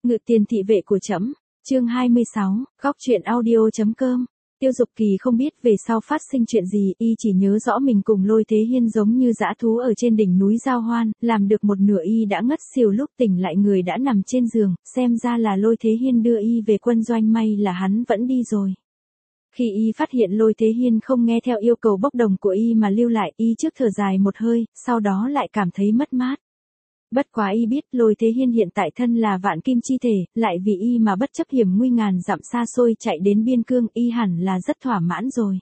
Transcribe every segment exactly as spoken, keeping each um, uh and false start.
Ngự tiền thị vệ của trẫm, chương hai mươi sáu, góc truyện audio chấm com. Tiêu Dục Kỳ không biết về sau phát sinh chuyện gì, y chỉ nhớ rõ mình cùng Lôi Thế Hiên giống như dã thú ở trên đỉnh núi Giao Hoan, làm được một nửa y đã ngất xỉu, lúc tỉnh lại người đã nằm trên giường, xem ra là Lôi Thế Hiên đưa y về quân doanh, may là hắn vẫn đi rồi. Khi y phát hiện Lôi Thế Hiên không nghe theo yêu cầu bốc đồng của y mà lưu lại, y trước thở dài một hơi, sau đó lại cảm thấy mất mát. Bất quá y biết Lôi Thế Hiên hiện tại thân là vạn kim chi thể, lại vì y mà bất chấp hiểm nguy ngàn dặm xa xôi chạy đến biên cương, y hẳn là rất thỏa mãn rồi.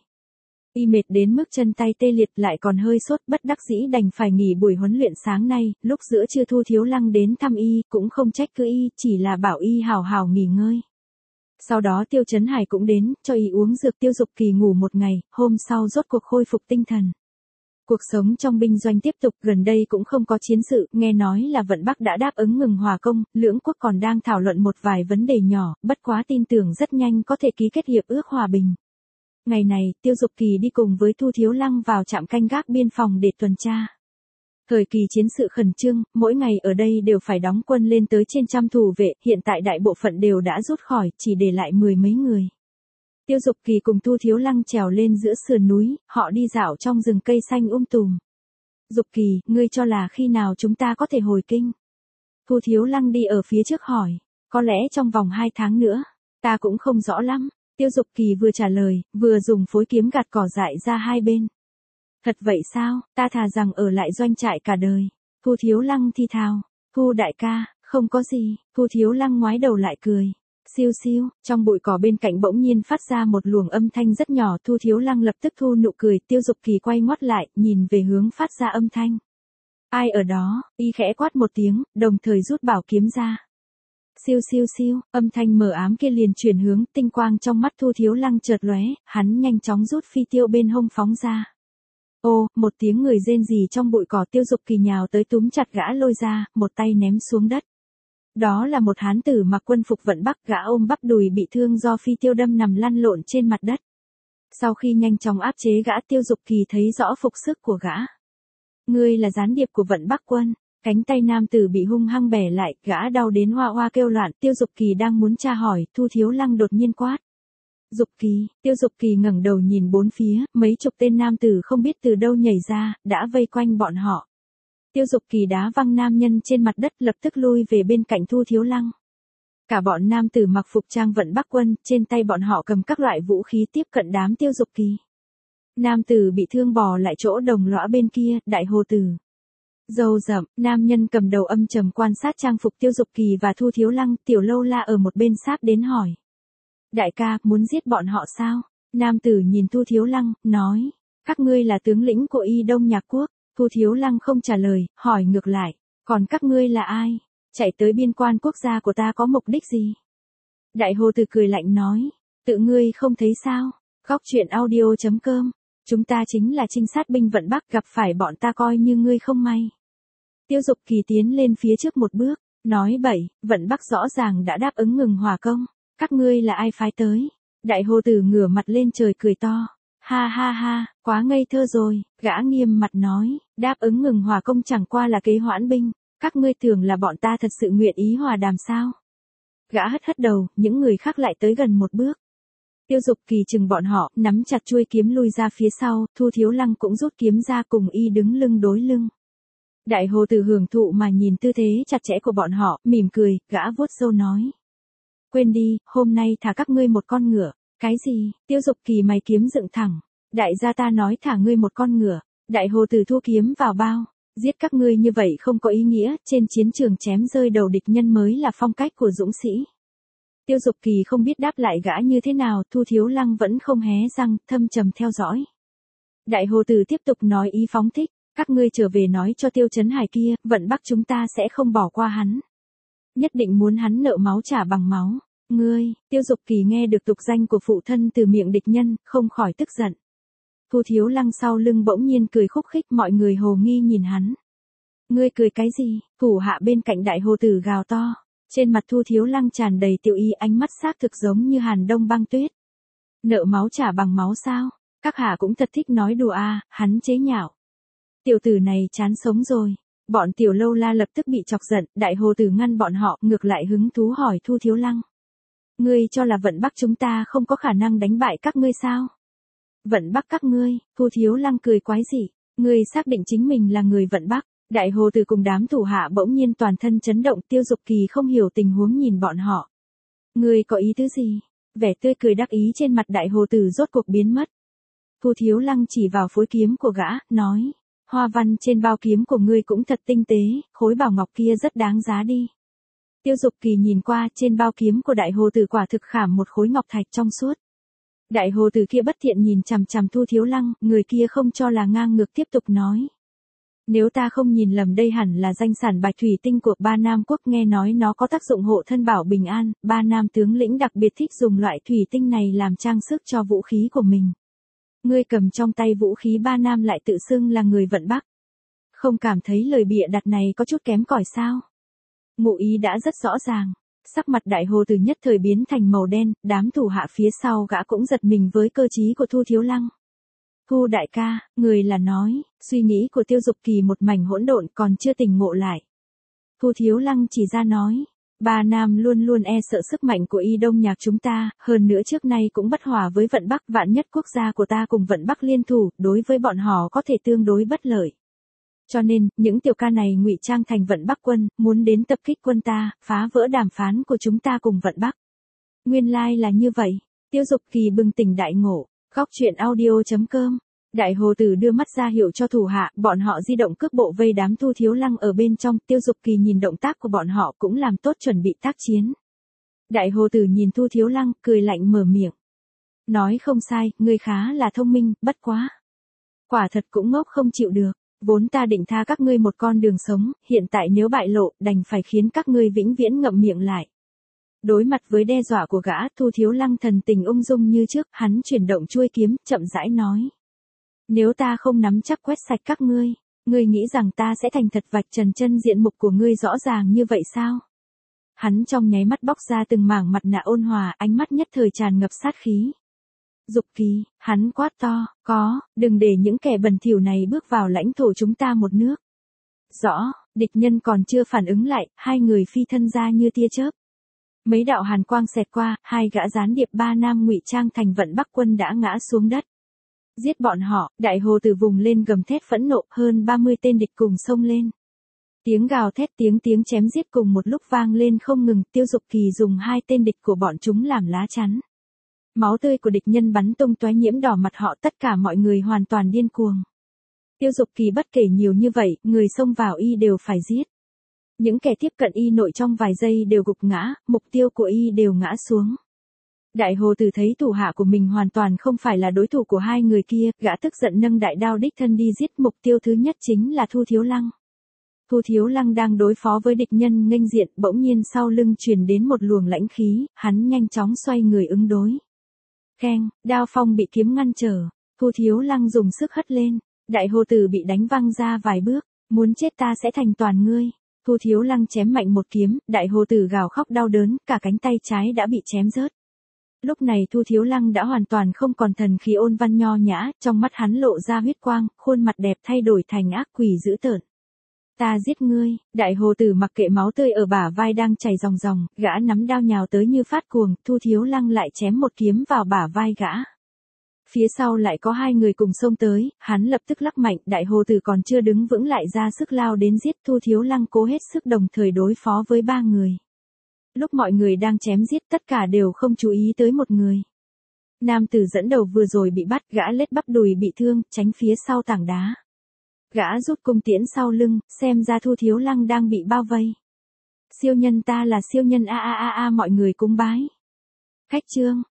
Y mệt đến mức chân tay tê liệt, lại còn hơi sốt, bất đắc dĩ đành phải nghỉ buổi huấn luyện sáng nay. Lúc giữa trưa Thu Thiếu Lăng đến thăm y, cũng không trách cứ y, chỉ là bảo y hào hào nghỉ ngơi. Sau đó Tiêu Chấn Hải cũng đến, cho y uống dược. Tiêu Dục Kỳ ngủ một ngày, hôm sau rốt cuộc khôi phục tinh thần. Cuộc sống trong binh doanh tiếp tục, gần đây cũng không có chiến sự, nghe nói là Vận Bắc đã đáp ứng ngừng hòa công, lưỡng quốc còn đang thảo luận một vài vấn đề nhỏ, bất quá tin tưởng rất nhanh có thể ký kết hiệp ước hòa bình. Ngày này, Tiêu Dục Kỳ đi cùng với Thu Thiếu Lăng vào trạm canh gác biên phòng để tuần tra. Thời kỳ chiến sự khẩn trương, mỗi ngày ở đây đều phải đóng quân lên tới trên trăm thủ vệ, hiện tại đại bộ phận đều đã rút khỏi, chỉ để lại mười mấy người. Tiêu Dục Kỳ cùng Thu Thiếu Lăng trèo lên giữa sườn núi, họ đi dạo trong rừng cây xanh um tùm. Dục Kỳ, ngươi cho là khi nào chúng ta có thể hồi kinh? Thu Thiếu Lăng đi ở phía trước hỏi, có lẽ trong vòng hai tháng nữa, ta cũng không rõ lắm. Tiêu Dục Kỳ vừa trả lời, vừa dùng phối kiếm gạt cỏ dại ra hai bên. Thật vậy sao, ta thà rằng ở lại doanh trại cả đời. Thu Thiếu Lăng thi thào, Thu đại ca, không có gì. Thu Thiếu Lăng ngoái đầu lại cười. Siêu siêu, trong bụi cỏ bên cạnh bỗng nhiên phát ra một luồng âm thanh rất nhỏ. Thu Thiếu Lăng lập tức thu nụ cười. Tiêu Dục Kỳ quay ngoắt lại, nhìn về hướng phát ra âm thanh. Ai ở đó? Y khẽ quát một tiếng, đồng thời rút bảo kiếm ra. Siêu siêu siêu, âm thanh mờ ám kia liền chuyển hướng, tinh quang trong mắt Thu Thiếu Lăng chợt lóe, hắn nhanh chóng rút phi tiêu bên hông phóng ra. Ô, một tiếng người rên rỉ trong bụi cỏ. Tiêu Dục Kỳ nhào tới túm chặt gã Lôi ra, một tay ném xuống đất. Đó là một hán tử mặc quân phục Vận Bắc, gã ôm bắp đùi bị thương do phi tiêu đâm nằm lăn lộn trên mặt đất. Sau khi nhanh chóng áp chế gã, Tiêu Dục Kỳ thấy rõ phục sức của gã. Ngươi là gián điệp của Vận Bắc quân. Cánh tay nam tử bị hung hăng bẻ lại, gã đau đến hoa hoa kêu loạn. Tiêu Dục Kỳ đang muốn tra hỏi, Thu Thiếu Lăng đột nhiên quát. Dục Kỳ, Tiêu Dục Kỳ ngẩng đầu nhìn bốn phía, mấy chục tên nam tử không biết từ đâu nhảy ra, đã vây quanh bọn họ. Tiêu Dục Kỳ đá văng nam nhân trên mặt đất, lập tức lui về bên cạnh Thu Thiếu Lăng. Cả bọn nam tử mặc phục trang Vận Bắc quân, trên tay bọn họ cầm các loại vũ khí tiếp cận đám Tiêu Dục Kỳ. Nam tử bị thương bò lại chỗ đồng lõa bên kia, Đại Hồ Tử. Râu rậm, nam nhân cầm đầu âm trầm quan sát trang phục Tiêu Dục Kỳ và Thu Thiếu Lăng. Tiểu Lâu La ở một bên sáp đến hỏi. Đại ca, muốn giết bọn họ sao? Nam tử nhìn Thu Thiếu Lăng, nói. Các ngươi là tướng lĩnh của Y Đông Nhạc Quốc. Thu Thiếu Lăng không trả lời, hỏi ngược lại. Còn các ngươi là ai? Chạy tới biên quan quốc gia của ta có mục đích gì? Đại Hồ Tử cười lạnh nói. Tự ngươi không thấy sao? Góc truyện audio chấm com. Chúng ta chính là trinh sát binh Vận Bắc, gặp phải bọn ta coi như ngươi không may. Tiêu Dục Kỳ tiến lên phía trước một bước, nói bậy, Vận Bắc rõ ràng đã đáp ứng ngừng hòa công. Các ngươi là ai phái tới? Đại Hồ Tử ngửa mặt lên trời cười to. Ha ha ha, quá ngây thơ rồi. Gã nghiêm mặt nói, đáp ứng ngừng hòa công chẳng qua là kế hoãn binh. Các ngươi tưởng là bọn ta thật sự nguyện ý hòa đàm sao? Gã hất hất đầu, những người khác lại tới gần một bước. Tiêu Dục Kỳ chừng bọn họ, nắm chặt chuôi kiếm lui ra phía sau. Thu Thiếu Lăng cũng rút kiếm ra, cùng y đứng lưng đối lưng. Đại Hồ Tử hưởng thụ mà nhìn tư thế chặt chẽ của bọn họ, mỉm cười, gã vuốt râu nói. Quên đi, hôm nay thả các ngươi một con ngựa. Cái gì? Tiêu Dục Kỳ mày kiếm dựng thẳng. Đại gia ta nói thả ngươi một con ngựa. Đại Hồ Tử thu kiếm vào bao. Giết các ngươi như vậy không có ý nghĩa, trên chiến trường chém rơi đầu địch nhân mới là phong cách của dũng sĩ. Tiêu Dục Kỳ không biết đáp lại gã như thế nào. Thu Thiếu Lăng vẫn không hé răng, thâm trầm theo dõi. Đại Hồ Tử tiếp tục nói ý phóng thích. Các ngươi trở về nói cho Tiêu Chấn Hải kia, Vận Bắc chúng ta sẽ không bỏ qua hắn. Nhất định muốn hắn nợ máu trả bằng máu. Ngươi, Tiêu Dục Kỳ nghe được tục danh của phụ thân từ miệng địch nhân, không khỏi tức giận. Thu Thiếu Lăng sau lưng bỗng nhiên cười khúc khích, mọi người hồ nghi nhìn hắn. Ngươi cười cái gì? Thủ hạ bên cạnh Đại Hồ Tử gào to. Trên mặt Thu Thiếu Lăng tràn đầy tiêu ý, ánh mắt xác thực giống như hàn đông băng tuyết. Nợ máu trả bằng máu sao? Các hạ cũng thật thích nói đùa à, hắn chế nhạo. Tiểu tử này chán sống rồi. Bọn tiểu lâu la lập tức bị chọc giận, đại hồ tử ngăn bọn họ, ngược lại hứng thú hỏi Thu Thiếu Lăng. Ngươi cho là Vận Bắc chúng ta không có khả năng đánh bại các ngươi sao? Vận Bắc các ngươi, Thu Thiếu Lăng cười quái dị, ngươi xác định chính mình là người Vận Bắc. Đại hồ tử cùng đám thủ hạ bỗng nhiên toàn thân chấn động, Tiêu Dục Kỳ không hiểu tình huống nhìn bọn họ. Ngươi có ý tứ gì? Vẻ tươi cười đắc ý trên mặt đại hồ tử rốt cuộc biến mất. Thu Thiếu Lăng chỉ vào phối kiếm của gã, nói. Hoa văn trên bao kiếm của ngươi cũng thật tinh tế, khối bảo ngọc kia rất đáng giá đi. Tiêu Dục Kỳ nhìn qua, trên bao kiếm của đại hồ tử quả thực khảm một khối ngọc thạch trong suốt. Đại hồ tử kia bất thiện nhìn chằm chằm Thu Thiếu Lăng, người kia không cho là ngang ngược tiếp tục nói. Nếu ta không nhìn lầm đây hẳn là danh sản bạch thủy tinh của Ba Nam quốc, nghe nói nó có tác dụng hộ thân bảo bình an, Ba Nam tướng lĩnh đặc biệt thích dùng loại thủy tinh này làm trang sức cho vũ khí của mình. Ngươi cầm trong tay vũ khí Ba Nam lại tự xưng là người Vận Bắc. Không cảm thấy lời bịa đặt này có chút kém cỏi sao? Ngụ ý đã rất rõ ràng. Sắc mặt đại hồ tử nhất thời biến thành màu đen, đám thủ hạ phía sau gã cũng giật mình với cơ trí của Thu Thiếu Lăng. Thu đại ca, người là nói, suy nghĩ của Tiêu Dục Kỳ một mảnh hỗn độn còn chưa tỉnh ngộ lại. Thu Thiếu Lăng chỉ ra nói, Ba Nam luôn luôn e sợ sức mạnh của Y Đông Nhạc chúng ta, hơn nữa trước nay cũng bất hòa với Vận Bắc, vạn nhất quốc gia của ta cùng Vận Bắc liên thủ, đối với bọn họ có thể tương đối bất lợi. Cho nên, những tiểu ca này ngụy trang thành Vận Bắc quân, muốn đến tập kích quân ta, phá vỡ đàm phán của chúng ta cùng Vận Bắc. Nguyên lai là như vậy. Tiêu Dục Kỳ bừng tỉnh đại ngộ. Góc truyện audio chấm com. Đại hồ tử đưa mắt ra hiệu cho thủ hạ, bọn họ di động cước bộ vây đám Thu Thiếu Lăng ở bên trong, Tiêu Dục Kỳ nhìn động tác của bọn họ cũng làm tốt chuẩn bị tác chiến. Đại hồ tử nhìn Thu Thiếu Lăng, cười lạnh mở miệng. Nói không sai, ngươi khá là thông minh, bất quá. Quả thật cũng ngốc không chịu được, vốn ta định tha các ngươi một con đường sống, hiện tại nếu bại lộ, đành phải khiến các ngươi vĩnh viễn ngậm miệng lại. Đối mặt với đe dọa của gã, Thu Thiếu Lăng thần tình ung dung như trước, hắn chuyển động chuôi kiếm, chậm rãi nói. Nếu ta không nắm chắc quét sạch các ngươi, ngươi nghĩ rằng ta sẽ thành thật vạch trần chân diện mục của ngươi rõ ràng như vậy sao? Hắn trong nháy mắt bóc ra từng mảng mặt nạ ôn hòa, ánh mắt nhất thời tràn ngập sát khí. Dục Kỳ, hắn quát to, có, đừng để những kẻ bẩn thỉu này bước vào lãnh thổ chúng ta một nước. Rõ, địch nhân còn chưa phản ứng lại, hai người phi thân ra như tia chớp. Mấy đạo hàn quang xẹt qua, hai gã gián điệp Ba Nam ngụy trang thành Vận Bắc quân đã ngã xuống đất. Giết bọn họ, đại hồ tử vùng lên gầm thét phẫn nộ, hơn ba mươi tên địch cùng xông lên. Tiếng gào thét tiếng tiếng chém giết cùng một lúc vang lên không ngừng, Tiêu Dục Kỳ dùng hai tên địch của bọn chúng làm lá chắn. Máu tươi của địch nhân bắn tung tóe nhiễm đỏ mặt họ, tất cả mọi người hoàn toàn điên cuồng. Tiêu Dục Kỳ bất kể nhiều như vậy, người xông vào y đều phải giết. Những kẻ tiếp cận y nội trong vài giây đều gục ngã, mục tiêu của y đều ngã xuống. Đại hồ tử thấy thủ hạ của mình hoàn toàn không phải là đối thủ của hai người kia, gã tức giận nâng đại đao đích thân đi giết, mục tiêu thứ nhất chính là Thu Thiếu Lăng. Thu Thiếu Lăng đang đối phó với địch nhân nghênh diện, bỗng nhiên sau lưng truyền đến một luồng lãnh khí, hắn nhanh chóng xoay người ứng đối. Keng, đao phong bị kiếm ngăn trở, Thu Thiếu Lăng dùng sức hất lên, đại hồ tử bị đánh văng ra vài bước, muốn chết ta sẽ thành toàn ngươi. Thu Thiếu Lăng chém mạnh một kiếm, đại hồ tử gào khóc đau đớn, cả cánh tay trái đã bị chém rớt. Lúc này Thu Thiếu Lăng đã hoàn toàn không còn thần khí ôn văn nho nhã, trong mắt hắn lộ ra huyết quang, khuôn mặt đẹp thay đổi thành ác quỷ dữ tợn. Ta giết ngươi, đại hồ tử mặc kệ máu tươi ở bả vai đang chảy ròng ròng, gã nắm đao nhào tới như phát cuồng, Thu Thiếu Lăng lại chém một kiếm vào bả vai gã. Phía sau lại có hai người cùng xông tới, hắn lập tức lắc mạnh, đại hồ tử còn chưa đứng vững lại ra sức lao đến giết, Thu Thiếu Lăng cố hết sức đồng thời đối phó với ba người. Lúc mọi người đang chém giết tất cả đều không chú ý tới một người. Nam tử dẫn đầu vừa rồi bị bắt, gã lết bắp đùi bị thương, tránh phía sau tảng đá. Gã rút cung tiễn sau lưng, xem ra Thu Thiếu Lăng đang bị bao vây. Siêu nhân ta là siêu nhân a a a a mọi người cúng bái. Khách trương,